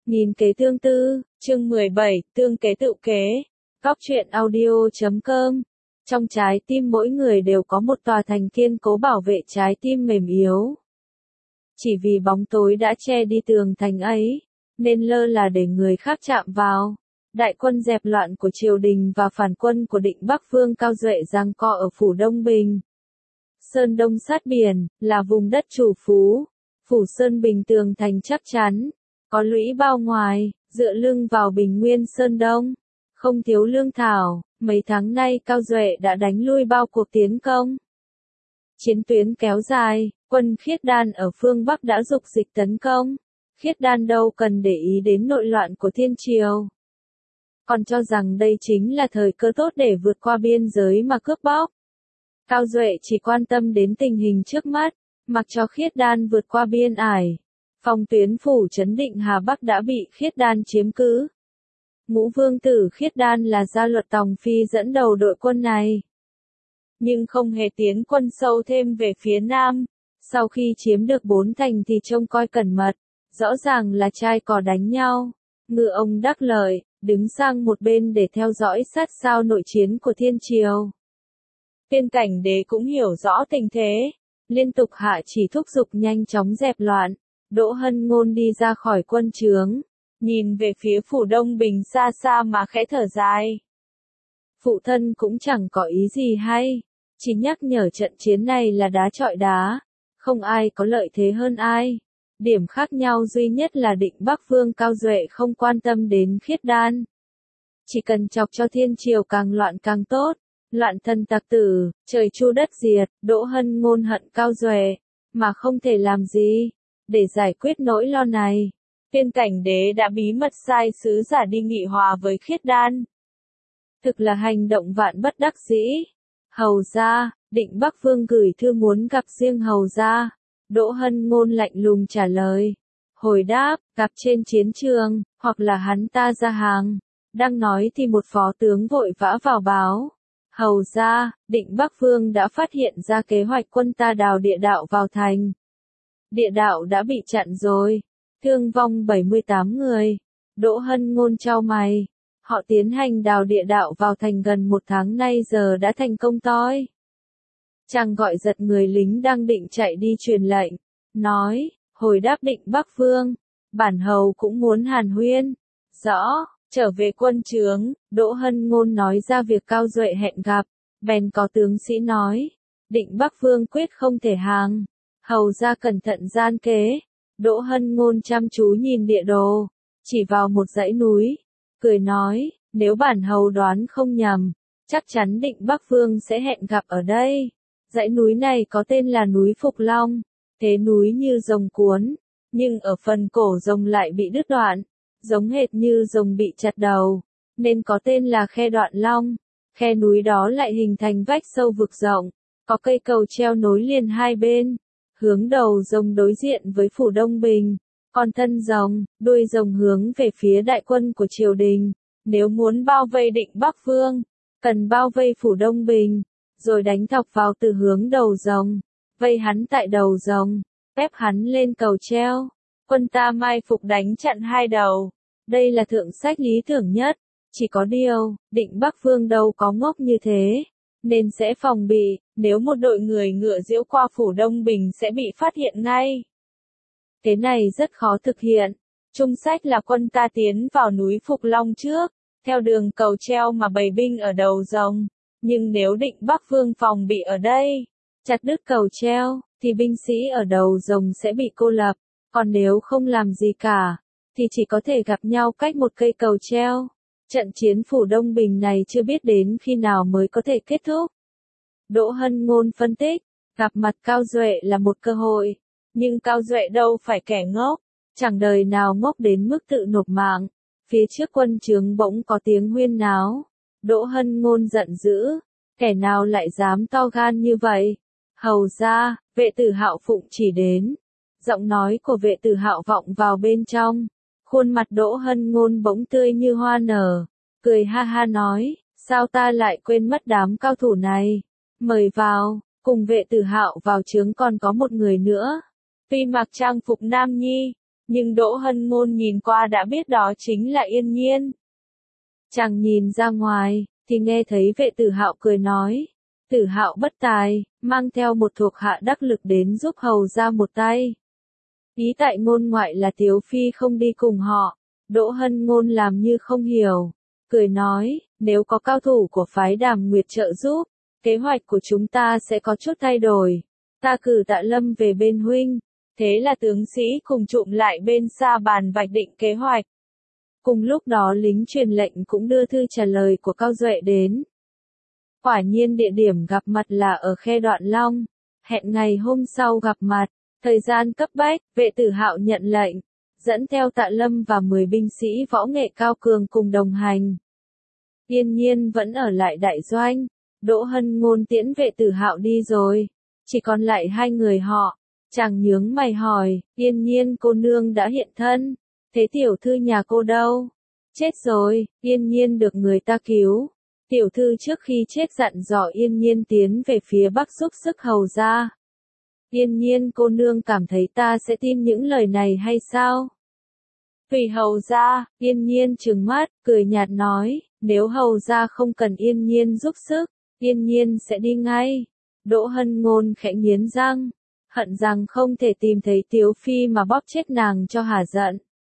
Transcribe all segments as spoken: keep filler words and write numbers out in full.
Nghìn kế tương tư, chương mười bảy, tương kế tự kế. Góc truyện audio chấm com. Trong trái tim mỗi người đều có một tòa thành kiên cố bảo vệ trái tim mềm yếu. Chỉ vì bóng tối đã che đi tường thành ấy, nên lơ là để người khác chạm vào. Đại quân dẹp loạn của triều đình và phản quân của Định Bắc Vương Cao Duệ giằng co ở phủ Đông Bình. Sơn Đông sát biển, là vùng đất chủ phú. Phủ Sơn Bình tường thành chắc chắn, có lũy bao ngoài, dựa lưng vào Bình Nguyên Sơn Đông. Không thiếu lương thảo, mấy tháng nay Cao Duệ đã đánh lui bao cuộc tiến công. Chiến tuyến kéo dài, quân Khiết Đan ở phương Bắc đã dục dịch tấn công. Khiết Đan đâu cần để ý đến nội loạn của thiên triều. Còn cho rằng đây chính là thời cơ tốt để vượt qua biên giới mà cướp bóc. Cao Duệ chỉ quan tâm đến tình hình trước mắt, mặc cho Khiết Đan vượt qua biên ải. Phòng tuyến phủ trấn Định Hà Bắc đã bị Khiết Đan chiếm cứ. Ngũ vương tử Khiết Đan là Gia Luật Tòng Phi dẫn đầu đội quân này. Nhưng không hề tiến quân sâu thêm về phía nam. Sau khi chiếm được bốn thành thì trông coi cẩn mật, rõ ràng là trai cò đánh nhau. Ngư ông đắc lợi, đứng sang một bên để theo dõi sát sao nội chiến của thiên triều. Tiên Cảnh Đế cũng hiểu rõ tình thế, liên tục hạ chỉ thúc giục nhanh chóng dẹp loạn. Đỗ Hân Ngôn đi ra khỏi quân trướng, nhìn về phía phủ Đông Bình xa xa mà khẽ thở dài. Phụ thân cũng chẳng có ý gì hay, chỉ nhắc nhở trận chiến này là đá chọi đá, không ai có lợi thế hơn ai. Điểm khác nhau duy nhất là Định Bắc Vương Cao Duệ không quan tâm đến Khiết Đan. Chỉ cần chọc cho thiên triều càng loạn càng tốt, loạn thần tặc tử, trời chu đất diệt. Đỗ Hân Ngôn hận Cao Duệ, mà không thể làm gì để giải quyết nỗi lo này. Tiên Cảnh Đế đã bí mật sai sứ giả đi nghị hòa với Khiết Đan. Thực là hành động vạn bất đắc dĩ. Hầu gia, Định Bắc Vương gửi thư muốn gặp riêng hầu gia. Đỗ Hân Ngôn lạnh lùng trả lời. Hồi đáp, gặp trên chiến trường, hoặc là hắn ta ra hàng. Đang nói thì một phó tướng vội vã vào báo. Hầu gia, Định Bắc Vương đã phát hiện ra kế hoạch quân ta đào địa đạo vào thành. Địa đạo đã bị chặn rồi, thương vong bảy mươi tám người. Đỗ Hân Ngôn chau mày. Họ tiến hành đào địa đạo vào thành gần một tháng nay giờ đã thành công toi. Chàng gọi giật người lính đang định chạy đi truyền lệnh, nói, hồi đáp Định Bắc Vương, bản hầu cũng muốn hàn huyên. Rõ, trở về quân trướng, Đỗ Hân Ngôn nói ra việc Cao Duệ hẹn gặp, bèn có tướng sĩ nói, Định Bắc Vương quyết không thể hàng. Hầu ra cẩn thận gian kế. Đỗ Hân Ngôn chăm chú nhìn địa đồ, chỉ vào một dãy núi, cười nói, nếu bản hầu đoán không nhầm, chắc chắn Định Bắc Vương sẽ hẹn gặp ở đây. Dãy núi này có tên là núi Phục Long, thế núi như rồng cuốn, nhưng ở phần cổ rồng lại bị đứt đoạn, giống hệt như rồng bị chặt đầu, nên có tên là Khe Đoạn Long. Khe núi đó lại hình thành vách sâu vực rộng, có cây cầu treo nối liền hai bên. Hướng đầu rồng đối diện với phủ Đông Bình, còn thân rồng, đuôi rồng hướng về phía đại quân của triều đình. Nếu muốn bao vây Định Bắc Vương, cần bao vây phủ Đông Bình, rồi đánh thọc vào từ hướng đầu rồng, vây hắn tại đầu rồng, ép hắn lên cầu treo. Quân ta mai phục đánh chặn hai đầu. Đây là thượng sách lý tưởng nhất, chỉ có điều, Định Bắc Vương đâu có ngốc như thế, nên sẽ phòng bị. Nếu một đội người ngựa giễu qua phủ Đông Bình sẽ bị phát hiện ngay. Thế này rất khó thực hiện. Trung sách là quân ta tiến vào núi Phục Long trước, theo đường cầu treo mà bày binh ở đầu rồng. Nhưng nếu Định Bắc Vương phòng bị ở đây, chặt đứt cầu treo, thì binh sĩ ở đầu rồng sẽ bị cô lập. Còn nếu không làm gì cả, thì chỉ có thể gặp nhau cách một cây cầu treo. Trận chiến phủ Đông Bình này chưa biết đến khi nào mới có thể kết thúc. Đỗ Hân Ngôn phân tích, gặp mặt Cao Duệ là một cơ hội, nhưng Cao Duệ đâu phải kẻ ngốc, chẳng đời nào ngốc đến mức tự nộp mạng. Phía trước quân trướng bỗng có tiếng huyên náo, Đỗ Hân Ngôn giận dữ, kẻ nào lại dám to gan như vậy? Hầu ra, vệ tử Hạo phụng chỉ đến. Giọng nói của vệ tử Hạo vọng vào bên trong, khuôn mặt Đỗ Hân Ngôn bỗng tươi như hoa nở, cười ha ha nói, sao ta lại quên mất đám cao thủ này? Mời vào. Cùng vệ tử Hạo vào trướng còn có một người nữa, tuy mặc trang phục nam nhi, nhưng Đỗ Hân Ngôn nhìn qua đã biết đó chính là Yên Nhiên. Chàng nhìn ra ngoài, thì nghe thấy vệ Tử Hạo cười nói, Tử Hạo bất tài, mang theo một thuộc hạ đắc lực đến giúp hầu ra một tay. Ý tại ngôn ngoại là Tiếu Phi không đi cùng họ. Đỗ Hân Ngôn làm như không hiểu, cười nói, nếu có cao thủ của phái Đàm Nguyệt trợ giúp, kế hoạch của chúng ta sẽ có chút thay đổi. Ta cử Tạ Lâm về bên huynh, thế là tướng sĩ cùng trụm lại bên xa bàn vạch định kế hoạch. Cùng lúc đó lính truyền lệnh cũng đưa thư trả lời của Cao Duệ đến. Quả nhiên địa điểm gặp mặt là ở Khe Đoạn Long, hẹn ngày hôm sau gặp mặt, thời gian cấp bách, vệ Tử Hạo nhận lệnh, dẫn theo Tạ Lâm và mười binh sĩ võ nghệ cao cường cùng đồng hành. Yên Nhiên vẫn ở lại đại doanh, Đỗ Hân Ngôn tiễn vệ Tử Hạo đi rồi, chỉ còn lại hai người họ. Chàng nhướng mày hỏi, Yên Nhiên cô nương đã hiện thân, thế tiểu thư nhà cô đâu? Chết rồi, Yên Nhiên được người ta cứu. Tiểu thư trước khi chết dặn dò Yên Nhiên tiến về phía bắc giúp sức hầu ra. Yên Nhiên cô nương cảm thấy ta sẽ tin những lời này hay sao? Tùy hầu ra, Yên Nhiên trừng mắt, cười nhạt nói, nếu hầu ra không cần Yên Nhiên giúp sức, Yên Nhiên sẽ đi ngay. Đỗ Hân Ngôn khẽ nghiến răng, hận rằng không thể tìm thấy Tiếu Phi mà bóp chết nàng cho hả giận.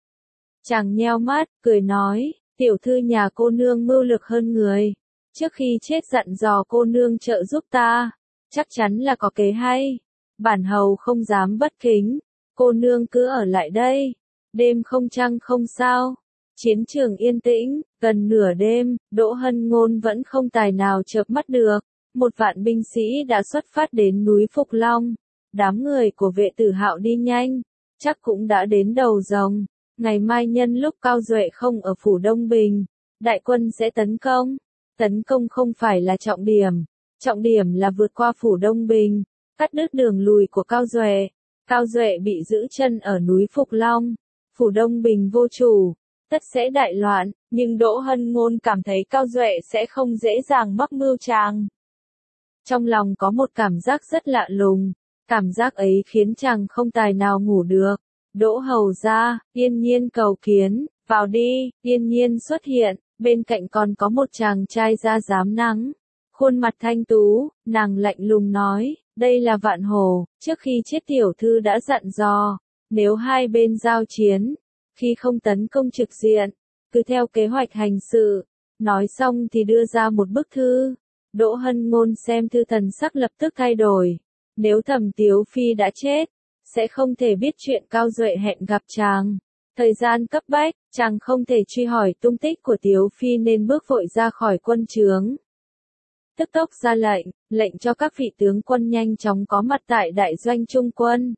Chàng nheo mắt, cười nói, tiểu thư nhà cô nương mưu lược hơn người. Trước khi chết dặn dò cô nương trợ giúp ta, chắc chắn là có kế hay. Bản hầu không dám bất kính, cô nương cứ ở lại đây. Đêm không trăng không sao. Chiến trường yên tĩnh, gần nửa đêm, Đỗ Hân Ngôn vẫn không tài nào chợp mắt được. Một vạn binh sĩ đã xuất phát đến núi Phục Long. Đám người của vệ Tử Hạo đi nhanh, chắc cũng đã đến đầu rồng. Ngày mai nhân lúc Cao Duệ không ở phủ Đông Bình, đại quân sẽ tấn công. Tấn công không phải là trọng điểm, trọng điểm là vượt qua phủ Đông Bình, cắt đứt đường lùi của Cao Duệ. Cao Duệ bị giữ chân ở núi Phục Long, phủ Đông Bình vô chủ, tất sẽ đại loạn, nhưng Đỗ Hân Ngôn cảm thấy Cao Duệ sẽ không dễ dàng mắc mưu chàng. Trong lòng có một cảm giác rất lạ lùng, cảm giác ấy khiến chàng không tài nào ngủ được. Đỗ hầu ra, Yên Nhiên cầu kiến, vào đi. Yên Nhiên xuất hiện, bên cạnh còn có một chàng trai da rám nắng, khuôn mặt thanh tú, nàng lạnh lùng nói, đây là Vạn Hổ, trước khi chết tiểu thư đã dặn dò, nếu hai bên giao chiến, khi không tấn công trực diện, cứ theo kế hoạch hành sự. Nói xong thì đưa ra một bức thư. Đỗ Hân Ngôn xem thư thần sắc lập tức thay đổi. Nếu Thẩm Tiếu Phi đã chết, sẽ không thể biết chuyện Cao Duệ hẹn gặp chàng. Thời gian cấp bách, chàng không thể truy hỏi tung tích của Tiếu Phi nên bước vội ra khỏi quân trướng. Tức tốc ra lệnh, lệnh cho các vị tướng quân nhanh chóng có mặt tại đại doanh trung quân.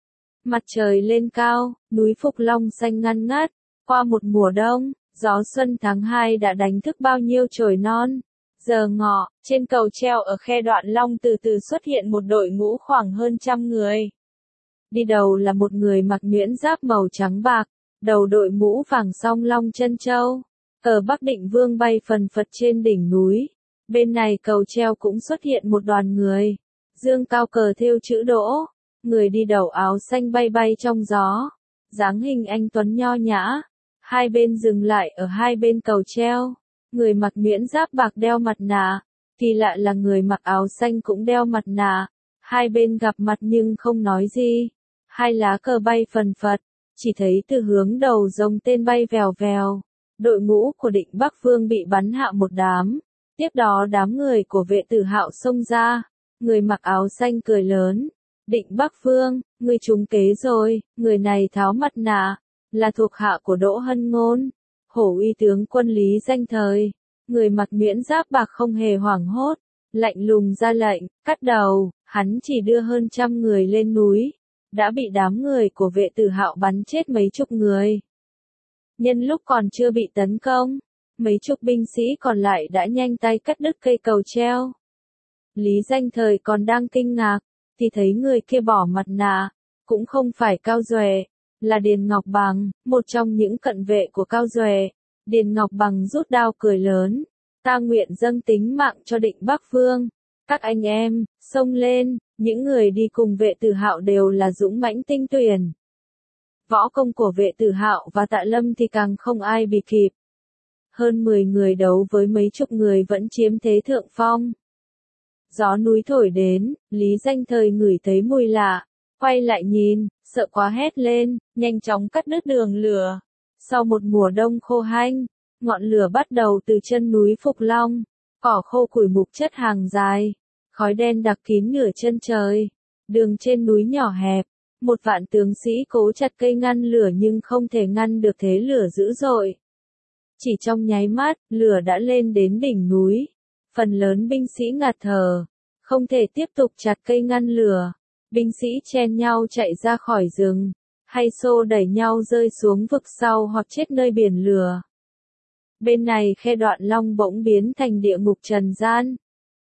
Mặt trời lên cao, núi Phục Long xanh ngăn ngắt, qua một mùa đông, gió xuân tháng hai đã đánh thức bao nhiêu chồi non. Giờ ngọ, trên cầu treo ở Khe Đoạn Long từ từ xuất hiện một đội ngũ khoảng hơn trăm người. Đi đầu là một người mặc nhuyễn giáp màu trắng bạc, đầu đội mũ vàng song long chân châu. Ở Bắc Định Vương bay phần phật trên đỉnh núi. Bên này cầu treo cũng xuất hiện một đoàn người. Dương cao cờ thêu chữ Đỗ. Người đi đầu áo xanh bay bay trong gió. Dáng hình anh tuấn nho nhã. Hai bên dừng lại ở hai bên cầu treo. Người mặc nhuyễn giáp bạc đeo mặt nạ. Kỳ lạ là người mặc áo xanh cũng đeo mặt nạ. Hai bên gặp mặt nhưng không nói gì. Hai lá cờ bay phần phật. Chỉ thấy từ hướng đầu rồng tên bay vèo vèo. Đội ngũ của Định Bắc Vương bị bắn hạ một đám. Tiếp đó đám người của vệ Tử Hạo xông ra. Người mặc áo xanh cười lớn. Định Bắc Vương, người trúng kế rồi. Người này tháo mặt nạ. Là thuộc hạ của Đỗ Hân Ngôn. Hổ uy tướng quân Lý Danh Thời. Người mặc nhuyễn giáp bạc không hề hoảng hốt. Lạnh lùng ra lệnh, cắt đầu. Hắn chỉ đưa hơn trăm người lên núi. Đã bị đám người của vệ Tử Hạo bắn chết mấy chục người. Nhân lúc còn chưa bị tấn công, mấy chục binh sĩ còn lại đã nhanh tay cắt đứt cây cầu treo. Lý Danh Thời còn đang kinh ngạc, thì thấy người kia bỏ mặt nạ, cũng không phải Cao Duệ, là Điền Ngọc Bằng, một trong những cận vệ của Cao Duệ. Điền Ngọc Bằng rút đao cười lớn, ta nguyện dâng tính mạng cho Định Bắc Vương. Các anh em, xông lên, những người đi cùng vệ Tử Hạo đều là dũng mãnh tinh tuyển. Võ công của Vệ Tử Hạo và Tạ Lâm thì càng không ai bì kịp. Hơn mười người đấu với mấy chục người vẫn chiếm thế thượng phong. Gió núi thổi đến, Lý Danh Thời ngửi thấy mùi lạ, quay lại nhìn, sợ quá hét lên, nhanh chóng cắt đứt đường lửa. Sau một mùa đông khô hanh, ngọn lửa bắt đầu từ chân núi Phục Long, cỏ khô củi mục chất hàng dài, khói đen đặc kín nửa chân trời. Đường trên núi nhỏ hẹp, một vạn tướng sĩ cố chặt cây ngăn lửa nhưng không thể ngăn được thế lửa dữ dội. Chỉ trong nháy mắt, lửa đã lên đến đỉnh núi. Phần lớn binh sĩ ngạt thở, không thể tiếp tục chặt cây ngăn lửa. Binh sĩ chen nhau chạy ra khỏi rừng, hay xô đẩy nhau rơi xuống vực sau hoặc chết nơi biển lửa. Bên này khe Đoạn Long bỗng biến thành địa ngục trần gian.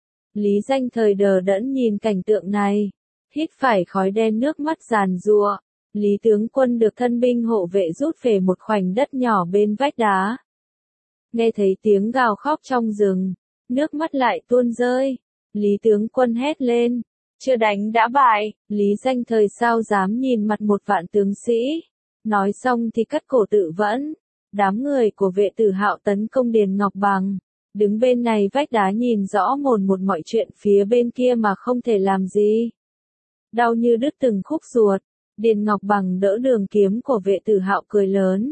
Lý Danh Thời đờ đẫn nhìn cảnh tượng này, hít phải khói đen, nước mắt giàn giụa. Lý tướng quân được thân binh hộ vệ rút về một khoảnh đất nhỏ bên vách đá. Nghe thấy tiếng gào khóc trong rừng, nước mắt lại tuôn rơi. Lý tướng quân hét lên, chưa đánh đã bại. Lý Danh Thời sao dám nhìn mặt một vạn tướng sĩ. Nói xong thì cắt cổ tự vẫn. Đám người của Vệ Tử Hạo tấn công Điền Ngọc Bằng. Đứng bên này vách đá nhìn rõ mồn một mọi chuyện phía bên kia mà không thể làm gì. Đau như đứt từng khúc ruột. Điền Ngọc Bằng đỡ đường kiếm của Vệ Tử Hạo cười lớn.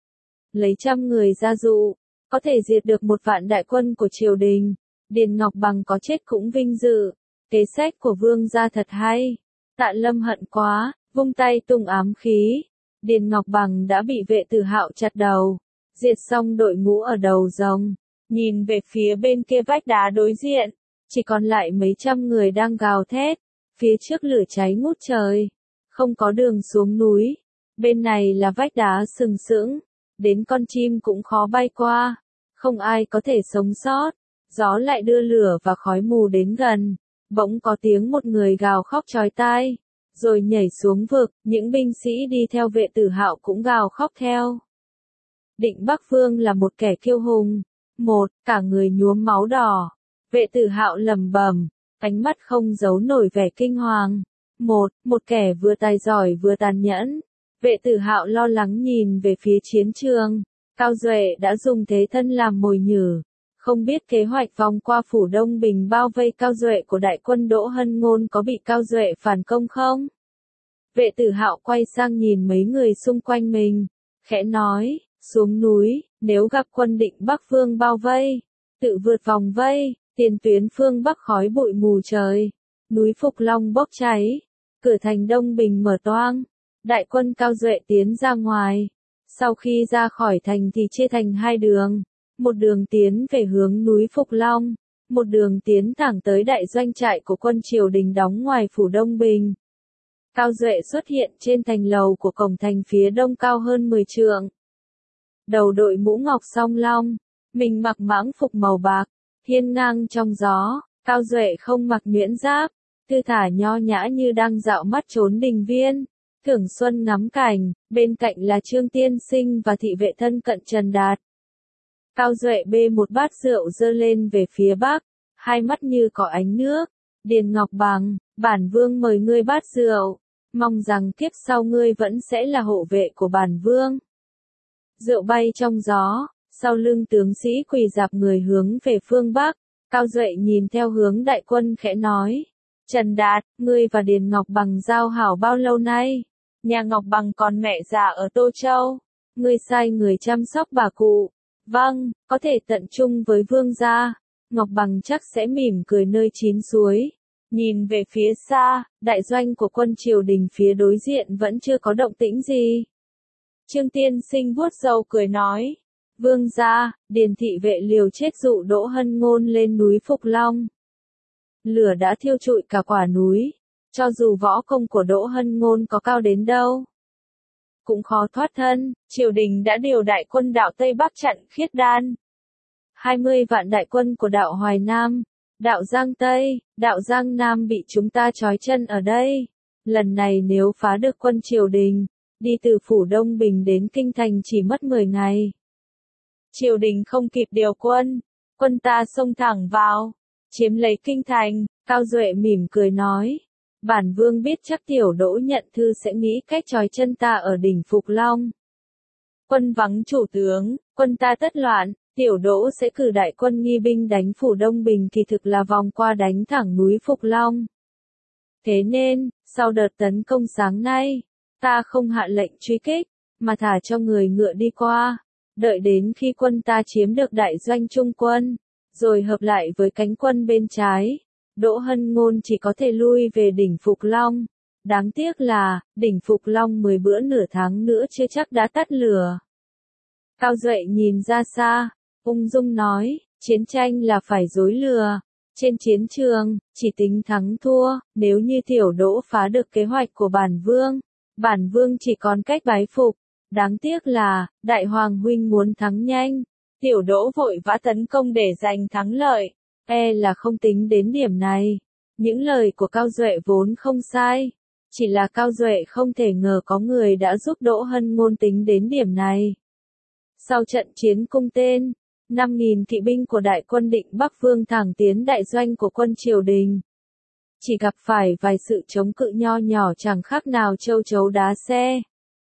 Lấy trăm người ra dụ, có thể diệt được một vạn đại quân của triều đình. Điền Ngọc Bằng có chết cũng vinh dự. Kế sách của vương gia thật hay. Tạ Lâm hận quá, vung tay tung ám khí. Điền Ngọc Bằng đã bị Vệ Tử Hạo chặt đầu. Diệt xong đội ngũ ở đầu rồng. Nhìn về phía bên kia vách đá đối diện, chỉ còn lại mấy trăm người đang gào thét. Phía trước lửa cháy ngút trời, không có đường xuống núi. Bên này là vách đá sừng sững, đến con chim cũng khó bay qua. Không ai có thể sống sót. Gió lại đưa lửa và khói mù đến gần. Bỗng có tiếng một người gào khóc chói tai, rồi nhảy xuống vực. Những binh sĩ đi theo Vệ Tử Hạo cũng gào khóc theo. Định Bắc Vương là một kẻ kiêu hùng. Một, cả người nhuốm máu đỏ. Vệ Tử Hạo lẩm bẩm, ánh mắt không giấu nổi vẻ kinh hoàng. Một, một kẻ vừa tài giỏi vừa tàn nhẫn. Vệ Tử Hạo lo lắng nhìn về phía chiến trường. Cao Duệ đã dùng thế thân làm mồi nhử. Không biết kế hoạch vòng qua phủ Đông Bình bao vây Cao Duệ của đại quân Đỗ Hân Ngôn có bị Cao Duệ phản công không? Vệ Tử Hạo quay sang nhìn mấy người xung quanh mình, khẽ nói, xuống núi, nếu gặp quân Định Bắc Vương bao vây, tự vượt vòng vây. Tiền tuyến phương Bắc khói bụi mù trời, núi Phục Long bốc cháy, cửa thành Đông Bình mở toang, đại quân Cao Duệ tiến ra ngoài. Sau khi ra khỏi thành thì chia thành hai đường, một đường tiến về hướng núi Phục Long, một đường tiến thẳng tới đại doanh trại của quân triều đình đóng ngoài phủ Đông Bình. Cao Duệ xuất hiện trên thành lầu của cổng thành phía đông cao hơn mười trượng. Đầu đội mũ ngọc song long, mình mặc mãng phục màu bạc, hiên ngang trong gió. Cao Duệ không mặc nhuyễn giáp, thư thả nho nhã như đang dạo mắt trốn đình viên. Thưởng Xuân ngắm cảnh, bên cạnh là Trương Tiên Sinh và thị vệ thân cận Trần Đạt. Cao Duệ bê một bát rượu dơ lên về phía bắc, hai mắt như có ánh nước. Điền Ngọc Bằng, bản vương mời ngươi bát rượu, mong rằng kiếp sau ngươi vẫn sẽ là hộ vệ của bản vương. Rượu bay trong gió, sau lưng tướng sĩ quỳ dạp người hướng về phương bắc. Cao Duệ nhìn theo hướng đại quân khẽ nói, Trần Đạt, ngươi và Điền Ngọc Bằng giao hảo bao lâu nay? Nhà Ngọc Bằng còn mẹ già ở Tô Châu, ngươi sai người chăm sóc bà cụ. Vâng, có thể tận chung với vương gia. Ngọc Bằng chắc sẽ mỉm cười nơi chín suối. Nhìn về phía xa, đại doanh của quân triều đình phía đối diện vẫn chưa có động tĩnh gì. Trương Tiên Sinh vuốt râu cười nói, vương gia, Điền thị vệ liều chết dụ Đỗ Hân Ngôn lên núi Phục Long. Lửa đã thiêu trụi cả quả núi, cho dù võ công của Đỗ Hân Ngôn có cao đến đâu, cũng khó thoát thân. Triều đình đã điều đại quân đạo Tây Bắc chặn Khiết Đan. hai mươi vạn đại quân của đạo Hoài Nam, đạo Giang Tây, đạo Giang Nam bị chúng ta trói chân ở đây. Lần này nếu phá được quân triều đình, đi từ phủ Đông Bình đến Kinh Thành chỉ mất mười ngày. Triều đình không kịp điều quân, quân ta xông thẳng vào, chiếm lấy Kinh Thành. Cao Duệ mỉm cười nói, Bản vương biết chắc Tiểu Đỗ nhận thư sẽ nghĩ cách trói chân ta ở đỉnh Phục Long. Quân vắng chủ tướng, quân ta tất loạn, Tiểu Đỗ sẽ cử đại quân nghi binh đánh phủ Đông Bình thì thực là vòng qua đánh thẳng núi Phục Long. Thế nên, sau đợt tấn công sáng nay, ta không hạ lệnh truy kích, mà thả cho người ngựa đi qua, đợi đến khi quân ta chiếm được đại doanh trung quân, rồi hợp lại với cánh quân bên trái. Đỗ Hân Ngôn chỉ có thể lui về đỉnh Phục Long. Đáng tiếc là, đỉnh Phục Long mười bữa nửa tháng nữa chưa chắc đã tắt lửa. Cao Duệ nhìn ra xa, ung dung nói, chiến tranh là phải dối lừa. Trên chiến trường, chỉ tính thắng thua, nếu như Tiểu Đỗ phá được kế hoạch của bản vương, bản vương chỉ còn cách bái phục. Đáng tiếc là, Đại Hoàng huynh muốn thắng nhanh, Tiểu Đỗ vội vã tấn công để giành thắng lợi, e là không tính đến điểm này. Những lời của Cao Duệ vốn không sai, chỉ là Cao Duệ không thể ngờ có người đã giúp Đỗ Hân Ngôn tính đến điểm này. Sau trận chiến Cung Tên, năm nghìn kỵ binh của đại quân Định Bắc Vương thẳng tiến đại doanh của quân triều đình. Chỉ gặp phải vài sự chống cự nho nhỏ chẳng khác nào châu chấu đá xe.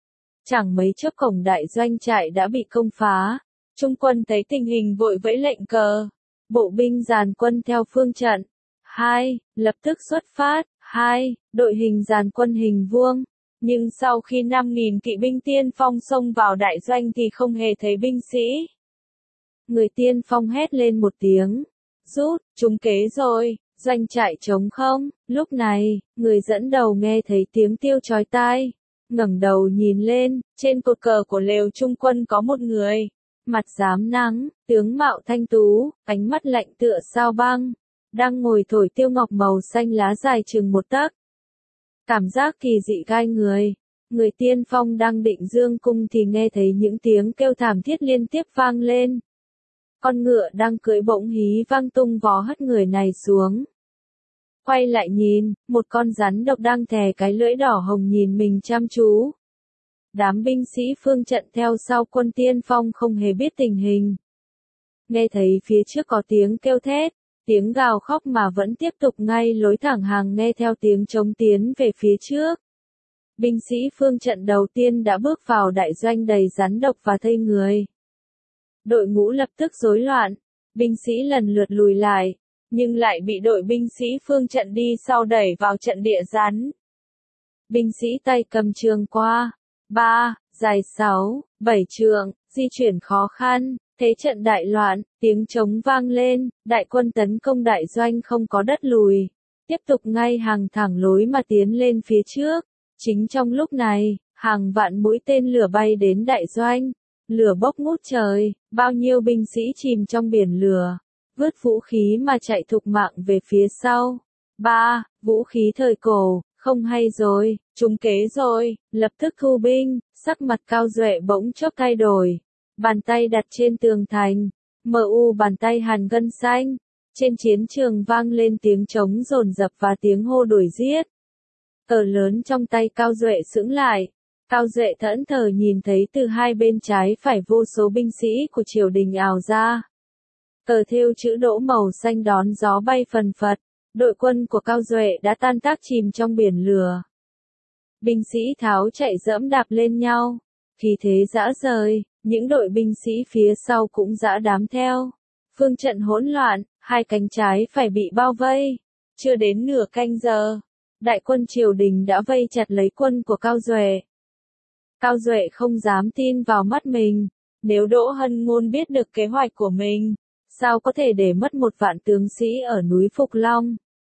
Chẳng mấy chốc cổng đại doanh trại đã bị công phá, trung quân thấy tình hình vội vẫy lệnh cờ. Bộ binh dàn quân theo phương trận. hai. Lập tức xuất phát. hai. Đội hình dàn quân hình vuông. Nhưng sau khi năm nghìn kỵ binh tiên phong xông vào đại doanh thì không hề thấy binh sĩ. Người tiên phong hét lên một tiếng. Rút, trúng kế rồi, doanh trại trống không. Lúc này, người dẫn đầu nghe thấy tiếng kêu chói tai. Ngẩng đầu nhìn lên, trên cột cờ của lều trung quân có một người. Mặt rám nắng, tướng mạo thanh tú, ánh mắt lạnh tựa sao băng, đang ngồi thổi tiêu ngọc màu xanh lá dài chừng một tấc. Cảm giác kỳ dị gai người, người tiên phong đang định dương cung thì nghe thấy những tiếng kêu thảm thiết liên tiếp vang lên. Con ngựa đang cưỡi bỗng hí vang tung vó hất người này xuống. Quay lại nhìn, một con rắn độc đang thè cái lưỡi đỏ hồng nhìn mình chăm chú. Đám binh sĩ phương trận theo sau quân tiên phong không hề biết tình hình. Nghe thấy phía trước có tiếng kêu thét, tiếng gào khóc mà vẫn tiếp tục ngay lối thẳng hàng nghe theo tiếng trống tiến về phía trước. Binh sĩ phương trận đầu tiên đã bước vào đại doanh đầy rắn độc và thây người. Đội ngũ lập tức rối loạn, binh sĩ lần lượt lùi lại, nhưng lại bị đội binh sĩ phương trận đi sau đẩy vào trận địa rắn. Binh sĩ tay cầm trường qua. ba, dài sáu, bảy trượng, di chuyển khó khăn, thế trận đại loạn, tiếng trống vang lên, đại quân tấn công đại doanh không có đất lùi, tiếp tục ngay hàng thẳng lối mà tiến lên phía trước. Chính trong lúc này, hàng vạn mũi tên lửa bay đến đại doanh, lửa bốc ngút trời, bao nhiêu binh sĩ chìm trong biển lửa, vứt vũ khí mà chạy thục mạng về phía sau. ba, vũ khí thời cổ. Không hay rồi, trúng kế rồi, lập tức thu binh, sắc mặt Cao Duệ bỗng chốc thay đổi. Bàn tay đặt trên tường thành, mờ u bàn tay hàn gân xanh. Trên chiến trường vang lên tiếng trống dồn dập và tiếng hô đuổi giết. Cờ lớn trong tay Cao Duệ sững lại. Cao Duệ thẫn thờ nhìn thấy từ hai bên trái phải vô số binh sĩ của triều đình ào ra. Cờ thêu chữ Đỗ màu xanh đón gió bay phần phật. Đội quân của Cao Duệ đã tan tác chìm trong biển lửa. Binh sĩ tháo chạy dẫm đạp lên nhau. Khí thế dã rời, những đội binh sĩ phía sau cũng dã đám theo. Phương trận hỗn loạn, hai cánh trái phải bị bao vây. Chưa đến nửa canh giờ, đại quân triều đình đã vây chặt lấy quân của Cao Duệ. Cao Duệ không dám tin vào mắt mình. Nếu Đỗ Hân Ngôn biết được kế hoạch của mình, sao có thể để mất một vạn tướng sĩ ở núi Phục Long?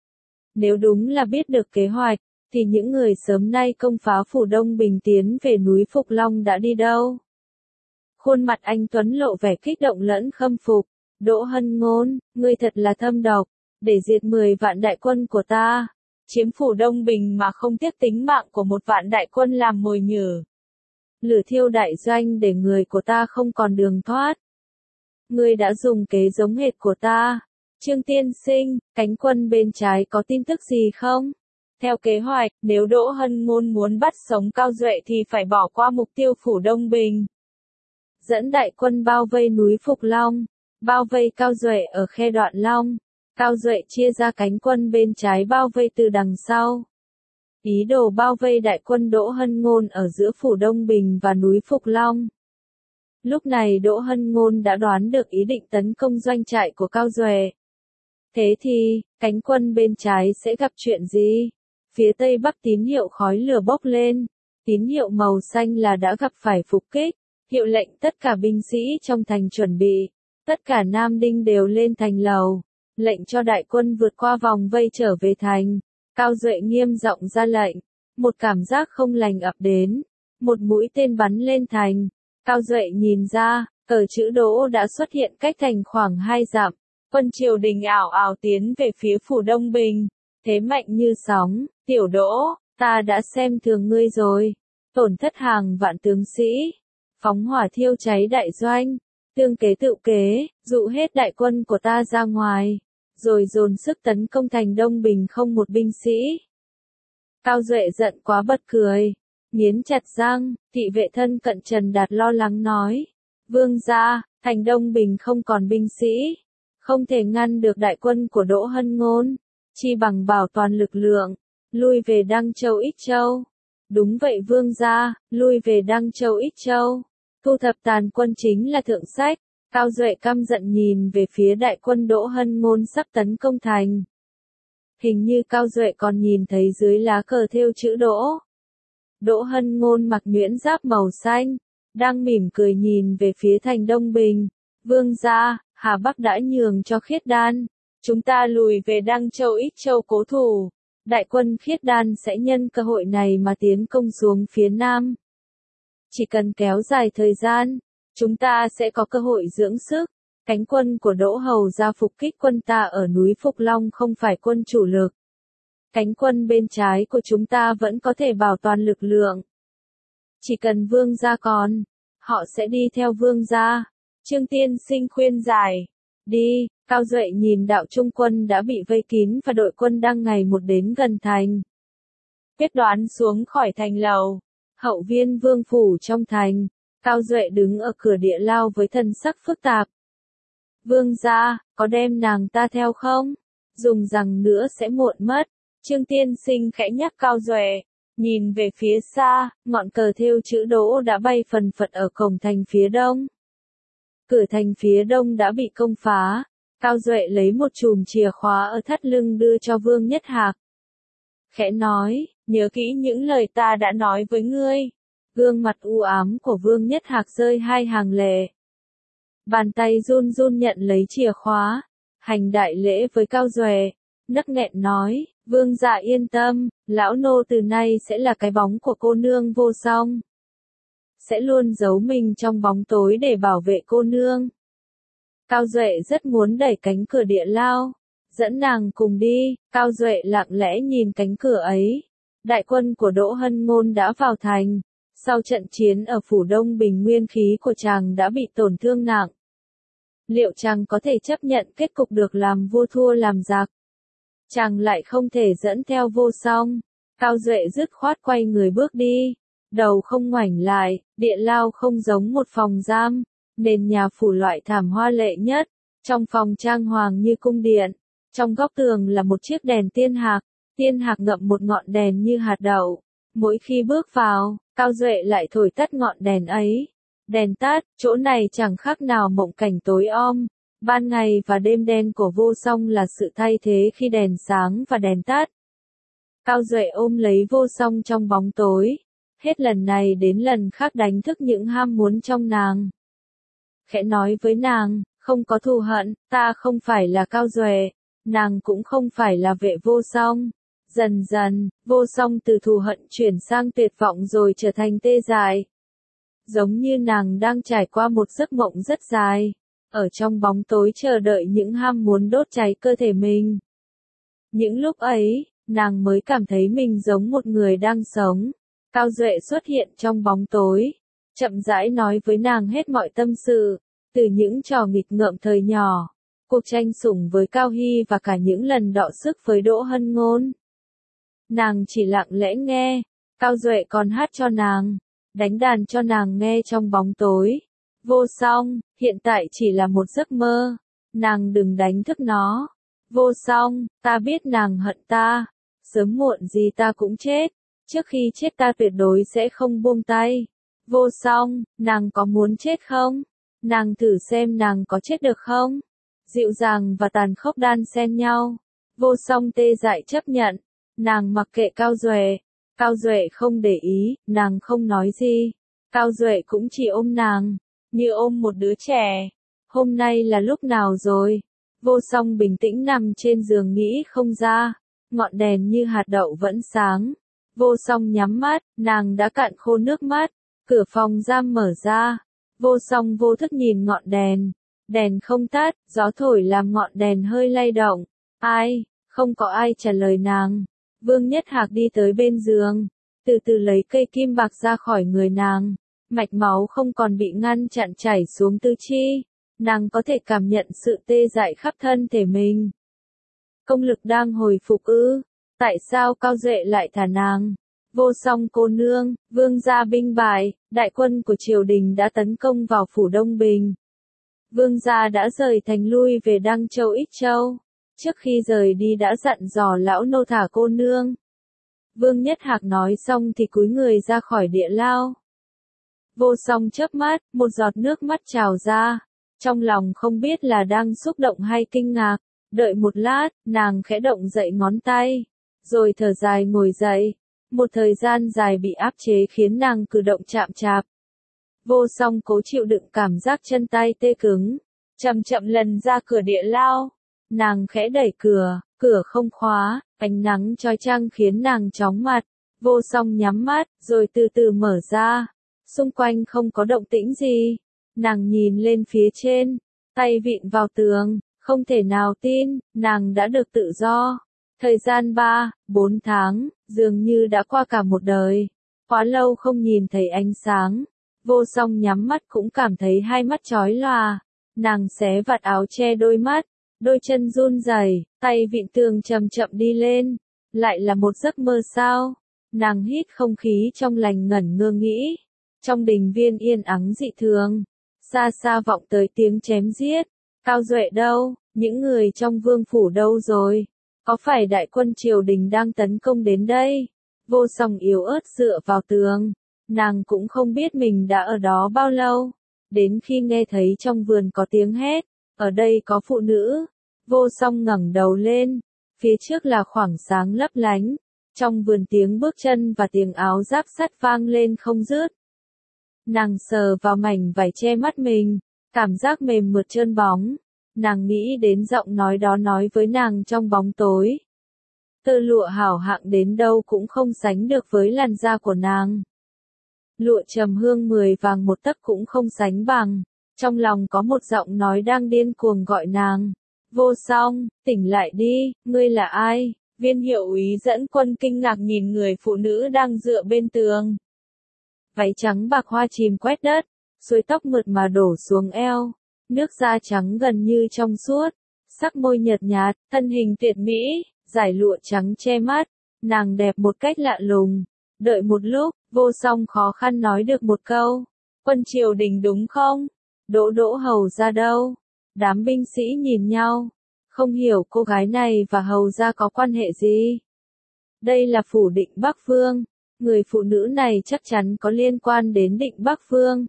Nếu đúng là biết được kế hoạch, thì những người sớm nay công phá phủ Đông Bình tiến về núi Phục Long đã đi đâu? Khuôn mặt anh Tuấn lộ vẻ kích động lẫn khâm phục. Đỗ Hân Ngôn, ngươi thật là thâm độc, để diệt mười vạn đại quân của ta, chiếm phủ Đông Bình mà không tiếc tính mạng của một vạn đại quân làm mồi nhử. Lửa thiêu đại doanh để người của ta không còn đường thoát. Ngươi đã dùng kế giống hệt của ta. Trương tiên sinh, cánh quân bên trái có tin tức gì không? Theo kế hoạch, nếu Đỗ Hân Ngôn muốn bắt sống Cao Duệ thì phải bỏ qua mục tiêu phủ Đông Bình. Dẫn đại quân bao vây núi Phục Long, bao vây Cao Duệ ở khe Đoạn Long. Cao Duệ chia ra cánh quân bên trái bao vây từ đằng sau. ý đồ bao vây đại quân Đỗ Hân Ngôn ở giữa phủ Đông Bình và núi Phục Long. Lúc này Đỗ Hân Ngôn đã đoán được ý định tấn công doanh trại của Cao Duệ. Thế thì, cánh quân bên trái sẽ gặp chuyện gì? Phía tây bắc tín hiệu khói lửa bốc lên, tín hiệu màu xanh là đã gặp phải phục kích, hiệu lệnh tất cả binh sĩ trong thành chuẩn bị, tất cả Nam Đinh đều lên thành lầu, lệnh cho đại quân vượt qua vòng vây trở về thành. Cao Duệ nghiêm giọng ra lệnh, một cảm giác không lành ập đến, một mũi tên bắn lên thành. Cao Duệ nhìn ra, cờ chữ Đỗ đã xuất hiện cách thành khoảng hai dặm, quân triều đình ảo ảo tiến về phía phủ Đông Bình, thế mạnh như sóng. Tiểu Đỗ, ta đã xem thường ngươi rồi, tổn thất hàng vạn tướng sĩ, phóng hỏa thiêu cháy đại doanh, tương kế tự kế, dụ hết đại quân của ta ra ngoài, rồi dồn sức tấn công thành Đông Bình không một binh sĩ. Cao Duệ giận quá bật cười, nghiến chặt răng. Thị vệ thân cận Trần Đạt lo lắng nói, vương gia, thành Đông Bình không còn binh sĩ, không thể ngăn được đại quân của Đỗ Hân Ngôn, chi bằng bảo toàn lực lượng, lui về Đăng Châu Ích Châu. Đúng vậy vương gia, lui về Đăng Châu Ích Châu, thu thập tàn quân chính là thượng sách. Cao Duệ căm giận nhìn về phía đại quân Đỗ Hân Ngôn sắp tấn công thành. Hình như Cao Duệ còn nhìn thấy dưới lá cờ thêu chữ Đỗ. Đỗ Hân Ngôn mặc nhuyễn giáp màu xanh, đang mỉm cười nhìn về phía thành Đông Bình. Vương gia, Hà Bắc đã nhường cho Khiết Đan, chúng ta lùi về Đăng Châu Ích Châu cố thủ. Đại quân Khiết Đan sẽ nhân cơ hội này mà tiến công xuống phía Nam. Chỉ cần kéo dài thời gian, chúng ta sẽ có cơ hội dưỡng sức. Cánh quân của Đỗ Hầu ra phục kích quân ta ở núi Phục Long không phải quân chủ lực. Cánh quân bên trái của chúng ta vẫn có thể bảo toàn lực lượng. Chỉ cần vương gia còn, họ sẽ đi theo vương gia. Trương Tiên Sinh khuyên giải. Đi. Cao Duệ nhìn đạo trung quân đã bị vây kín và đội quân đang ngày một đến gần thành. Quyết đoán xuống khỏi thành lầu. Hậu viên vương phủ trong thành. Cao Duệ đứng ở cửa địa lao với thần sắc phức tạp. Vương gia, có đem nàng ta theo không? Dùng rằng nữa sẽ muộn mất. Trương Tiên Sinh khẽ nhắc Cao Duệ. Nhìn về phía xa, ngọn cờ thêu chữ Đỗ đã bay phần phật ở cổng thành phía đông. Cửa thành phía đông đã bị công phá. Cao Duệ lấy một chùm chìa khóa ở thắt lưng đưa cho Vương Nhất Hạc. Khẽ nói, nhớ kỹ những lời ta đã nói với ngươi. Gương mặt u ám của Vương Nhất Hạc rơi hai hàng lệ. Bàn tay run run nhận lấy chìa khóa, hành đại lễ với Cao Duệ, nấc nghẹn nói, vương gia yên tâm, lão nô từ nay sẽ là cái bóng của cô nương Vô Song. Sẽ luôn giấu mình trong bóng tối để bảo vệ cô nương. Cao Duệ rất muốn đẩy cánh cửa địa lao, dẫn nàng cùng đi. Cao Duệ lặng lẽ nhìn cánh cửa ấy. Đại quân của Đỗ Hân Ngôn đã vào thành. Sau trận chiến ở phủ Đông Bình, nguyên khí của chàng đã bị tổn thương nặng. Liệu chàng có thể chấp nhận kết cục được làm vua thua làm giặc? Chàng lại không thể dẫn theo Vô Song. Cao Duệ dứt khoát quay người bước đi. Đầu không ngoảnh lại, địa lao không giống một phòng giam. Nền nhà phủ loại thảm hoa lệ nhất. Trong phòng trang hoàng như cung điện. Trong góc tường là một chiếc đèn tiên hạc. Tiên hạc ngậm một ngọn đèn như hạt đậu. Mỗi khi bước vào, Cao Duệ lại thổi tắt ngọn đèn ấy. Đèn tắt, chỗ này chẳng khác nào mộng cảnh tối om. Ban ngày và đêm đen của Vô Song là sự thay thế khi đèn sáng và đèn tắt. Cao Duệ ôm lấy Vô Song trong bóng tối. Hết lần này đến lần khác đánh thức những ham muốn trong nàng. Khẽ nói với nàng, không có thù hận, ta không phải là Cao Duệ. Nàng cũng không phải là vệ Vô Song. Dần dần, Vô Song từ thù hận chuyển sang tuyệt vọng rồi trở thành tê dại. Giống như nàng đang trải qua một giấc mộng rất dài. Ở trong bóng tối chờ đợi những ham muốn đốt cháy cơ thể mình. Những lúc ấy, nàng mới cảm thấy mình giống một người đang sống. Cao Duệ xuất hiện trong bóng tối. Chậm rãi nói với nàng hết mọi tâm sự. Từ những trò nghịch ngợm thời nhỏ. Cuộc tranh sủng với Cao Hy và cả những lần đọ sức với Đỗ Hân Ngôn. Nàng chỉ lặng lẽ nghe. Cao Duệ còn hát cho nàng. Đánh đàn cho nàng nghe trong bóng tối. Vô Song, hiện tại chỉ là một giấc mơ. Nàng đừng đánh thức nó. Vô Song, ta biết nàng hận ta. sớm muộn gì ta cũng chết, trước khi chết ta tuyệt đối sẽ không buông tay. Vô song, nàng có muốn chết không? Nàng thử xem nàng có chết được không? Dịu dàng và tàn khốc đan xen nhau. Vô song tê dại chấp nhận, nàng mặc kệ Cao Duệ. Cao Duệ không để ý, nàng không nói gì. Cao Duệ cũng chỉ ôm nàng, như ôm một đứa trẻ. Hôm nay là lúc nào rồi? Vô song bình tĩnh nằm trên giường nghĩ không ra. Ngọn đèn như hạt đậu vẫn sáng. Vô song nhắm mắt, nàng đã cạn khô nước mắt. Cửa phòng giam mở ra. Vô song vô thức nhìn ngọn đèn. Đèn không tắt, gió thổi làm ngọn đèn hơi lay động. Ai? Không có ai trả lời nàng. Vương Nhất Hạc đi tới bên giường, từ từ lấy cây kim bạc ra khỏi người nàng. Mạch máu không còn bị ngăn chặn chảy xuống tứ chi. Nàng có thể cảm nhận sự tê dại khắp thân thể mình. Công lực đang hồi phục ư? Tại sao Cao Duệ lại thả nàng? Vô song cô nương, vương gia binh bại, đại quân của triều đình đã tấn công vào phủ Đông Bình. Vương gia đã rời thành lui về Đăng Châu Ích Châu. Trước khi rời đi đã dặn dò lão nô thả cô nương. Vương Nhất Hạc nói xong thì cúi người ra khỏi địa lao. Vô song chớp mắt, một giọt nước mắt trào ra. Trong lòng không biết là đang xúc động hay kinh ngạc. Đợi một lát, nàng khẽ động dậy ngón tay. Rồi thở dài ngồi dậy. Một thời gian dài bị áp chế khiến nàng cử động chạm chạp. Vô song cố chịu đựng cảm giác chân tay tê cứng. Chậm chậm lần ra cửa địa lao. Nàng khẽ đẩy cửa, cửa không khóa, ánh nắng chói chang khiến nàng chóng mặt. Vô song nhắm mắt, rồi từ từ mở ra. Xung quanh không có động tĩnh gì. Nàng nhìn lên phía trên, tay vịn vào tường, không thể nào tin, nàng đã được tự do. Thời gian ba, bốn tháng, dường như đã qua cả một đời. Quá lâu không nhìn thấy ánh sáng. Vô song nhắm mắt cũng cảm thấy hai mắt chói lòa. Nàng xé vạt áo che đôi mắt, đôi chân run rẩy, tay vịn tường chậm chậm đi lên. Lại là một giấc mơ sao? Nàng hít không khí trong lành ngẩn ngơ nghĩ. Trong đình viên yên ắng dị thường, xa xa vọng tới tiếng chém giết. Cao Duệ đâu? Những người trong vương phủ đâu rồi? Có phải đại quân triều đình đang tấn công đến đây? Vô song yếu ớt dựa vào tường. Nàng cũng không biết mình đã ở đó bao lâu. Đến khi nghe thấy trong vườn có tiếng hét, ở đây có phụ nữ. Vô song ngẩng đầu lên. Phía trước là khoảng sáng lấp lánh. Trong vườn tiếng bước chân và tiếng áo giáp sắt vang lên không dứt. Nàng sờ vào mảnh vải che mắt mình. Cảm giác mềm mượt trơn bóng. Nàng nghĩ đến giọng nói đó nói với nàng trong bóng tối. Tơ lụa hảo hạng đến đâu cũng không sánh được với làn da của nàng. Lụa trầm hương mười vàng một tấc cũng không sánh bằng. Trong lòng có một giọng nói đang điên cuồng gọi nàng. Vô song, tỉnh lại đi, ngươi là ai? Viên hiệu úy dẫn quân kinh ngạc nhìn người phụ nữ đang dựa bên tường. Váy trắng bạc hoa chìm quét đất, suối tóc mượt mà đổ xuống eo. Nước da trắng gần như trong suốt, sắc môi nhợt nhạt, thân hình tuyệt mỹ, dải lụa trắng che mắt, nàng đẹp một cách lạ lùng. Đợi một lúc, Vô song khó khăn nói được một câu. Quân triều đình đúng không? Đỗ Đỗ hầu ra đâu? Đám binh sĩ nhìn nhau, không hiểu cô gái này và hầu ra có quan hệ gì. Đây là phủ Định Bắc Vương, người phụ nữ này chắc chắn có liên quan đến Định Bắc Vương.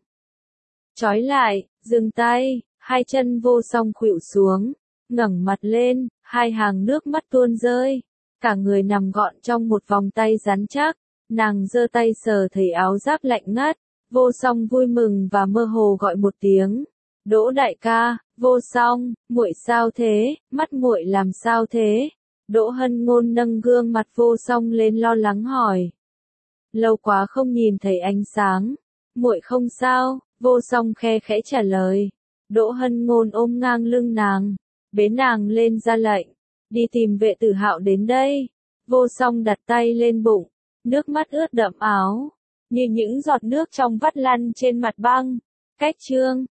Trói lại, dừng tay, hai chân Vô song khuỵu xuống, ngẩng mặt lên, hai hàng nước mắt tuôn rơi, cả người nằm gọn trong một vòng tay rắn chắc. Nàng giơ tay sờ thấy áo giáp lạnh ngắt. Vô song vui mừng và mơ hồ gọi một tiếng. Đỗ đại ca. Vô song, muội sao thế? Mắt muội làm sao thế? Đỗ Hân Ngôn nâng gương mặt Vô song lên lo lắng hỏi. Lâu quá không nhìn thấy ánh sáng. Muội không sao? Vô song khe khẽ trả lời. Đỗ Hân Ngôn ôm ngang lưng nàng, bế nàng lên ra lệnh. Đi tìm vệ tử Hạo đến đây. Vô song đặt tay lên bụng. Nước mắt ướt đẫm áo, như những giọt nước trong vắt lăn trên mặt băng. Cách chương